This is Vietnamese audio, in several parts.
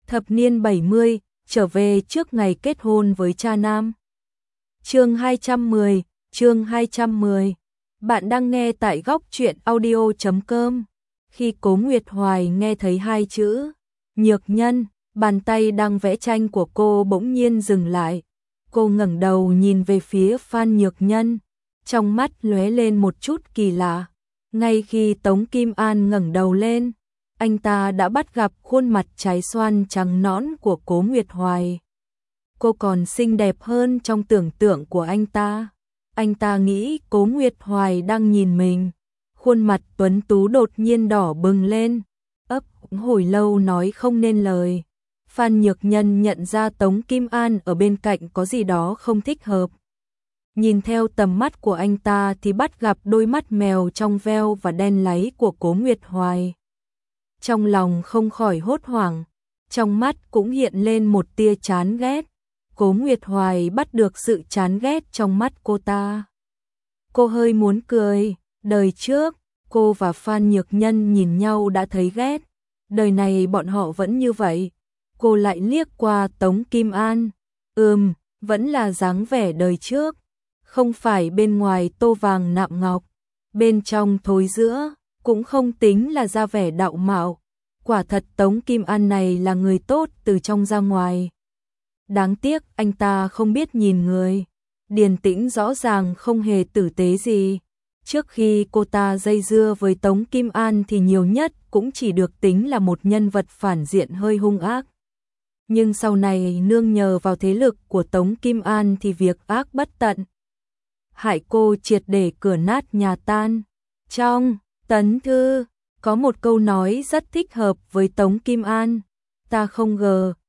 Thập niên 70, trở về trước ngày kết hôn với cha nam. Chương 210, chương 210. Bạn đang nghe tại góc truyện audio.com. Khi Cố Nguyệt Hoài nghe thấy hai chữ Nhược Nhân, bàn tay đang vẽ tranh của cô bỗng nhiên dừng lại. Cô ngẩng đầu nhìn về phía Phan Nhược Nhân, trong mắt lóe lên một chút kỳ lạ. Ngay khi Tống Kim An ngẩng đầu lên, anh ta đã bắt gặp khuôn mặt trái xoan trắng nõn của Cố Nguyệt Hoài. Cô còn xinh đẹp hơn trong tưởng tượng của anh ta. Anh ta nghĩ Cố Nguyệt Hoài đang nhìn mình. Khuôn mặt tuấn tú đột nhiên đỏ bừng lên, ấp hồi lâu nói không nên lời. Phan Nhược Nhân nhận ra Tống Kim An ở bên cạnh có gì đó không thích hợp. Nhìn theo tầm mắt của anh ta thì bắt gặp đôi mắt mèo trong veo và đen láy của Cố Nguyệt Hoài. Trong lòng không khỏi hốt hoảng, trong mắt cũng hiện lên một tia chán ghét. Cố Nguyệt Hoài bắt được sự chán ghét trong mắt cô ta. Cô hơi muốn cười, đời trước, cô và Phan Nhược Nhân nhìn nhau đã thấy ghét. Đời này bọn họ vẫn như vậy. Cô lại liếc qua Tống Kim An. Vẫn là dáng vẻ đời trước. Không phải bên ngoài tô vàng nạm ngọc, bên trong thối giữa, cũng không tính là ra vẻ đạo mạo. Quả thật Tống Kim An này là người tốt từ trong ra ngoài. Đáng tiếc anh ta không biết nhìn người. Điền Tĩnh rõ ràng không hề tử tế gì. Trước khi cô ta dây dưa với Tống Kim An thì nhiều nhất cũng chỉ được tính là một nhân vật phản diện hơi hung ác. Nhưng sau này nương nhờ vào thế lực của Tống Kim An thì việc ác bất tận. Hại cô triệt để cửa nát nhà tan. Trong Tấn Thư, có một câu nói rất thích hợp với Tống Kim An. Ta không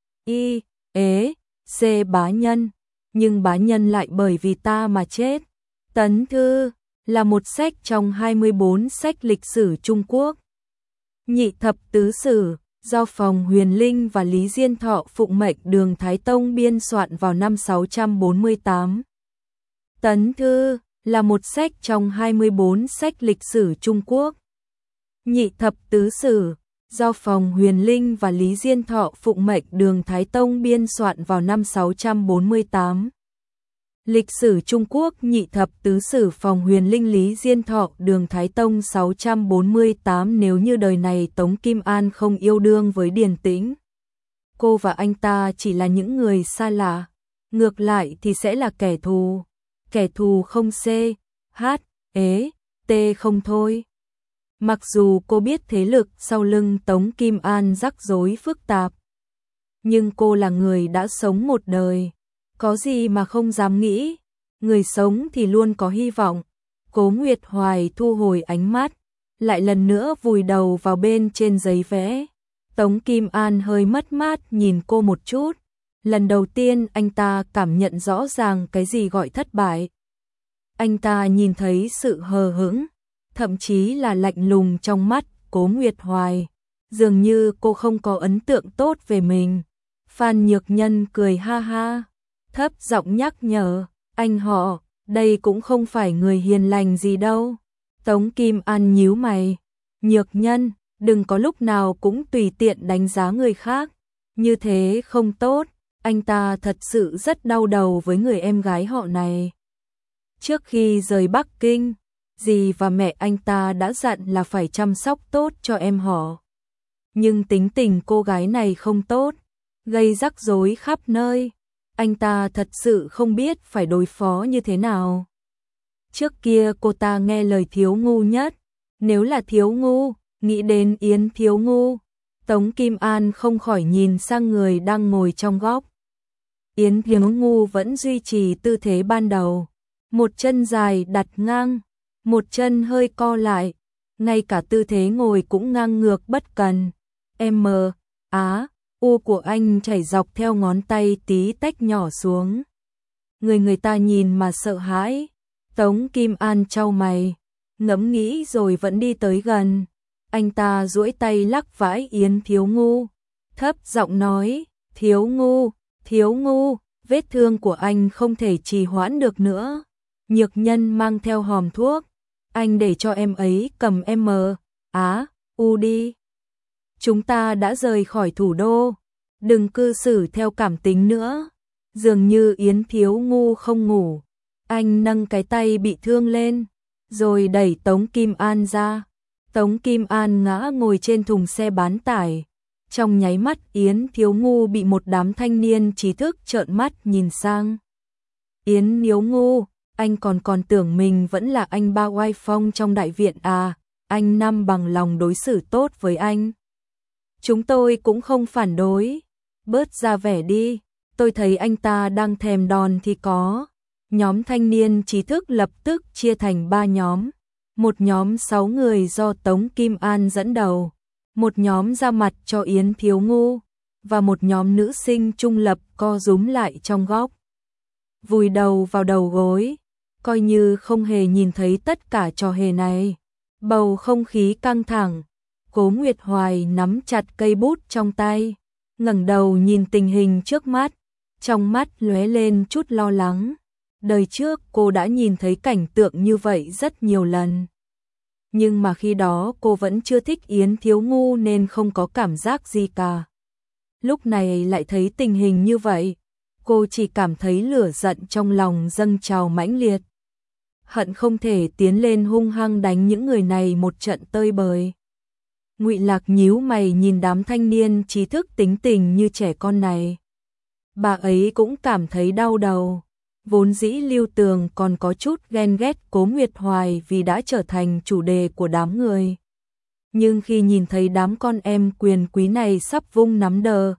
C bá nhân, nhưng bá nhân lại bởi vì ta mà chết. Tấn Thư là một sách trong 24 sách lịch sử Trung Quốc. Nhị thập tứ sử, do Phòng Huyền Linh và Lý Diên Thọ phụng mệnh Đường Thái Tông biên soạn vào năm 648. Tấn Thư là một sách trong 24 sách lịch sử Trung Quốc. Nhị thập tứ sử, do Phòng Huyền Linh và Lý Diên Thọ phụng mệnh Đường Thái Tông biên soạn vào năm 648. Lịch sử Trung Quốc nhị thập tứ sử Phòng Huyền Linh Lý Diên Thọ Đường Thái Tông 648. Nếu như đời này Tống Kim An không yêu đương với Điền Tĩnh, cô và anh ta chỉ là những người xa lạ, ngược lại thì sẽ là kẻ thù. Kẻ thù không không thôi. Mặc dù cô biết thế lực sau lưng Tống Kim An rắc rối phức tạp, nhưng cô là người đã sống một đời, có gì mà không dám nghĩ. Người sống thì luôn có hy vọng. Cố Nguyệt Hoài thu hồi ánh mắt, lại lần nữa vùi đầu vào bên trên giấy vẽ. Tống Kim An hơi mất mát nhìn cô một chút. Lần đầu tiên anh ta cảm nhận rõ ràng cái gì gọi thất bại. Anh ta nhìn thấy sự hờ hững, thậm chí là lạnh lùng trong mắt Cố Nguyệt Hoài. Dường như cô không có ấn tượng tốt về mình. Phan Nhược Nhân cười ha ha, thấp giọng nhắc nhở, anh họ, đây cũng không phải người hiền lành gì đâu. Tống Kim An nhíu mày, Nhược Nhân, đừng có lúc nào cũng tùy tiện đánh giá người khác, như thế không tốt. Anh ta thật sự rất đau đầu với người em gái họ này. Trước khi rời Bắc Kinh, dì và mẹ anh ta đã dặn là phải chăm sóc tốt cho em họ. Nhưng tính tình cô gái này không tốt, gây rắc rối khắp nơi. Anh ta thật sự không biết phải đối phó như thế nào. Trước kia cô ta nghe lời Thiếu Ngu nhất. Nếu là Thiếu Ngu, nghĩ đến Yến Thiếu Ngu. Tống Kim An không khỏi nhìn sang người đang ngồi trong góc. Yến Thiếu Ngu vẫn duy trì tư thế ban đầu. Một chân dài đặt ngang, một chân hơi co lại. Ngay cả tư thế ngồi cũng ngang ngược bất cần. U của anh chảy dọc theo ngón tay tí tách nhỏ xuống. Người ta nhìn mà sợ hãi. Tống Kim An chau mày, ngẫm nghĩ rồi vẫn đi tới gần. Anh ta duỗi tay lắc vãi Yến Thiếu Ngu, thấp giọng nói, Thiếu Ngu, vết thương của anh không thể trì hoãn được nữa. Nhược Nhân mang theo hòm thuốc, anh để cho em ấy cầm đi. Chúng ta đã rời khỏi thủ đô. Đừng cư xử theo cảm tính nữa. Dường như Yến Thiếu Ngu không ngủ. Anh nâng cái tay bị thương lên, rồi đẩy Tống Kim An ra. Tống Kim An ngã ngồi trên thùng xe bán tải. Trong nháy mắt Yến Thiếu Ngu bị một đám thanh niên trí thức trợn mắt nhìn sang. Yến Thiếu Ngu, anh còn tưởng mình vẫn là anh ba oai phong trong đại viện à, anh Năm bằng lòng đối xử tốt với anh. Chúng tôi cũng không phản đối, bớt ra vẻ đi, tôi thấy anh ta đang thèm đòn thì có. Nhóm thanh niên trí thức lập tức chia thành 3 nhóm. Một nhóm 6 người do Tống Kim An dẫn đầu, một nhóm ra mặt cho Yến Thiếu Ngu, và một nhóm nữ sinh trung lập co rúm lại trong góc. Vùi đầu vào đầu gối, coi như không hề nhìn thấy tất cả trò hề này. Bầu không khí căng thẳng, Cố Nguyệt Hoài nắm chặt cây bút trong tay, ngẩng đầu nhìn tình hình trước mắt, trong mắt lóe lên chút lo lắng. Đời trước cô đã nhìn thấy cảnh tượng như vậy rất nhiều lần. Nhưng mà khi đó cô vẫn chưa thích Yến Thiếu Ngu nên không có cảm giác gì cả. Lúc này lại thấy tình hình như vậy, cô chỉ cảm thấy lửa giận trong lòng dâng trào mãnh liệt. Hận không thể tiến lên hung hăng đánh những người này một trận tơi bời. Ngụy Lạc nhíu mày nhìn đám thanh niên trí thức tính tình như trẻ con này. Bà ấy cũng cảm thấy đau đầu. Vốn dĩ Lưu Tường còn có chút ghen ghét Cố Nguyệt Hoài vì đã trở thành chủ đề của đám người. Nhưng khi nhìn thấy đám con em quyền quý này sắp vung nắm đờ,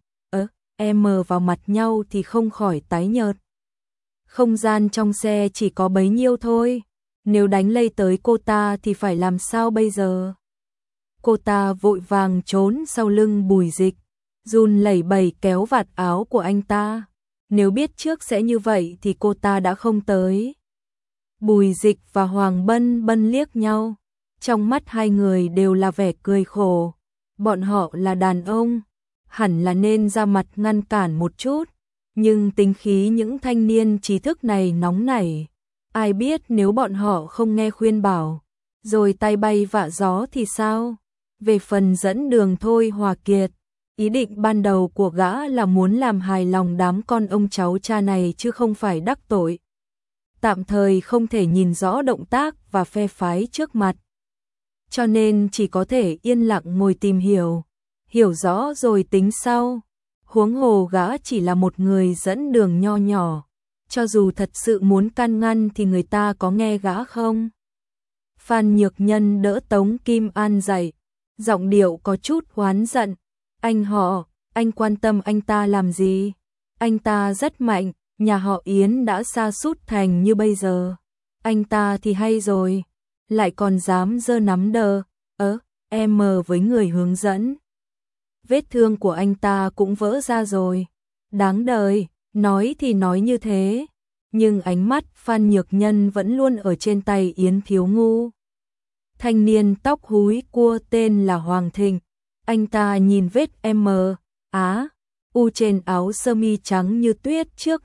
em vào mặt nhau thì không khỏi tái nhợt. Không gian trong xe chỉ có bấy nhiêu thôi, nếu đánh lây tới cô ta thì phải làm sao bây giờ? Cô ta vội vàng trốn sau lưng Bùi Dịch, run lẩy bẩy kéo vạt áo của anh ta. Nếu biết trước sẽ như vậy thì cô ta đã không tới. Bùi Dịch và Hoàng Bân Bân liếc nhau, trong mắt hai người đều là vẻ cười khổ. Bọn họ là đàn ông, hẳn là nên ra mặt ngăn cản một chút, nhưng tính khí những thanh niên trí thức này nóng nảy. Ai biết nếu bọn họ không nghe khuyên bảo, rồi tay bay vạ gió thì sao? Về phần dẫn đường Thôi Hòa Kiệt, ý định ban đầu của gã là muốn làm hài lòng đám con ông cháu cha này chứ không phải đắc tội. Tạm thời không thể nhìn rõ động tác và phe phái trước mặt, cho nên chỉ có thể yên lặng ngồi tìm hiểu rõ rồi tính sau. Huống hồ gã chỉ là một người dẫn đường nho nhỏ, cho dù thật sự muốn can ngăn thì người ta có nghe gã không? Phan Nhược Nhân đỡ Tống Kim An dậy, giọng điệu có chút oán giận. Anh quan tâm anh ta làm gì? Anh ta rất mạnh, nhà họ Yến đã sa sút thành như bây giờ. Anh ta thì hay rồi, lại còn dám giơ nắm đờ, em với người hướng dẫn. Vết thương của anh ta cũng vỡ ra rồi. Đáng đời, nói thì nói như thế, nhưng ánh mắt Phan Nhược Nhân vẫn luôn ở trên tay Yến Thiếu Ngu. Thanh niên tóc húi cua tên là Hoàng Thịnh, anh ta nhìn vết U trên áo sơ mi trắng như tuyết trước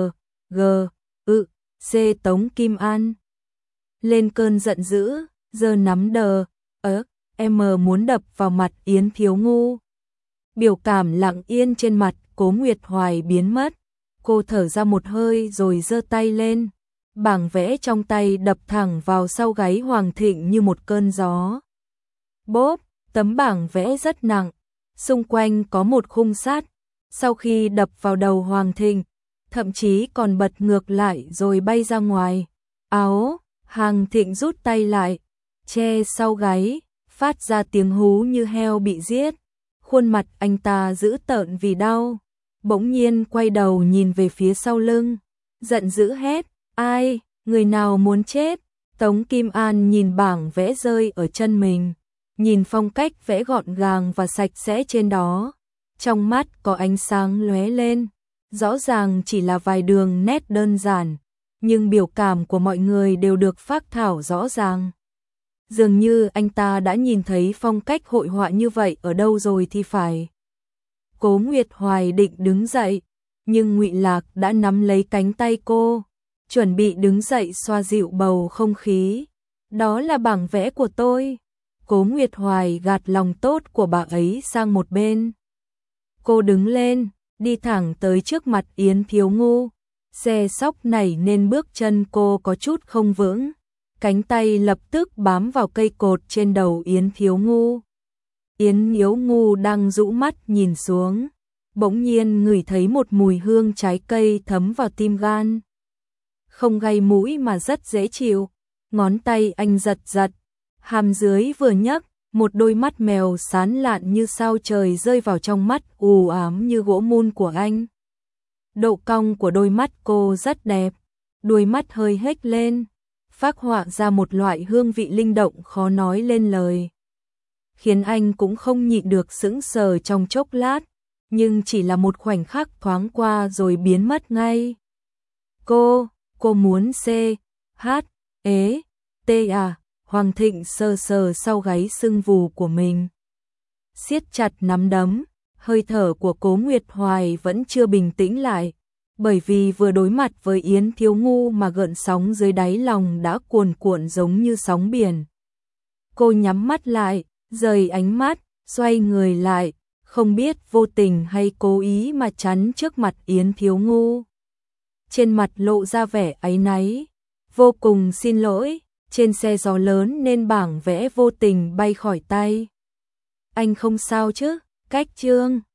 C Tống Kim An. Lên cơn giận dữ, giơ nắm đờ, em muốn đập vào mặt Yến Thiếu Ngu. Biểu cảm lặng yên trên mặt Cố Nguyệt Hoài biến mất, cô thở ra một hơi rồi giơ tay lên. Bảng vẽ trong tay đập thẳng vào sau gáy Hoàng Thịnh như một cơn gió. Bốp, tấm bảng vẽ rất nặng, xung quanh có một khung sắt. Sau khi đập vào đầu Hoàng Thịnh, thậm chí còn bật ngược lại rồi bay ra ngoài. Hoàng Thịnh rút tay lại, che sau gáy, phát ra tiếng hú như heo bị giết. Khuôn mặt anh ta dữ tợn vì đau, bỗng nhiên quay đầu nhìn về phía sau lưng, giận dữ hét, ai, người nào muốn chết? Tống Kim An nhìn bảng vẽ rơi ở chân mình, nhìn phong cách vẽ gọn gàng và sạch sẽ trên đó, trong mắt có ánh sáng lóe lên, rõ ràng chỉ là vài đường nét đơn giản, nhưng biểu cảm của mọi người đều được phác thảo rõ ràng. Dường như anh ta đã nhìn thấy phong cách hội họa như vậy ở đâu rồi thì phải. Cố Nguyệt Hoài định đứng dậy, nhưng Ngụy Lạc đã nắm lấy cánh tay cô, chuẩn bị đứng dậy xoa dịu bầu không khí. Đó là bảng vẽ của tôi. Cố Nguyệt Hoài gạt lòng tốt của bà ấy sang một bên. Cô đứng lên, đi thẳng tới trước mặt Yến Thiếu Ngu. Xe sóc nảy nên bước chân cô có chút không vững. Cánh tay lập tức bám vào cây cột trên đầu Yến Thiếu Ngu. Yến Thiếu Ngu đang rũ mắt nhìn xuống. Bỗng nhiên ngửi thấy một mùi hương trái cây thấm vào tim gan. Không gây mũi mà rất dễ chịu. Ngón tay anh giật giật. Hàm dưới vừa nhấc, một đôi mắt mèo sáng lạn như sao trời rơi vào trong mắt u ám như gỗ mun của anh. Độ cong của đôi mắt cô rất đẹp. Đuôi mắt hơi hếch lên, phác họa ra một loại hương vị linh động khó nói lên lời. Khiến anh cũng không nhịn được sững sờ trong chốc lát, nhưng chỉ là một khoảnh khắc thoáng qua rồi biến mất ngay. Cô muốn C, H, ế, T à? Hoàng Thịnh sờ sờ sau gáy sưng vù của mình. Siết chặt nắm đấm, hơi thở của Cố Nguyệt Hoài vẫn chưa bình tĩnh lại, bởi vì vừa đối mặt với Yến Thiếu Ngu mà gợn sóng dưới đáy lòng đã cuồn cuộn giống như sóng biển. Cô nhắm mắt lại, rời ánh mắt, xoay người lại, không biết vô tình hay cố ý mà chắn trước mặt Yến Thiếu Ngu. Trên mặt lộ ra vẻ áy náy, vô cùng xin lỗi, trên xe gió lớn nên bảng vẽ vô tình bay khỏi tay. Anh không sao chứ? Cách Trương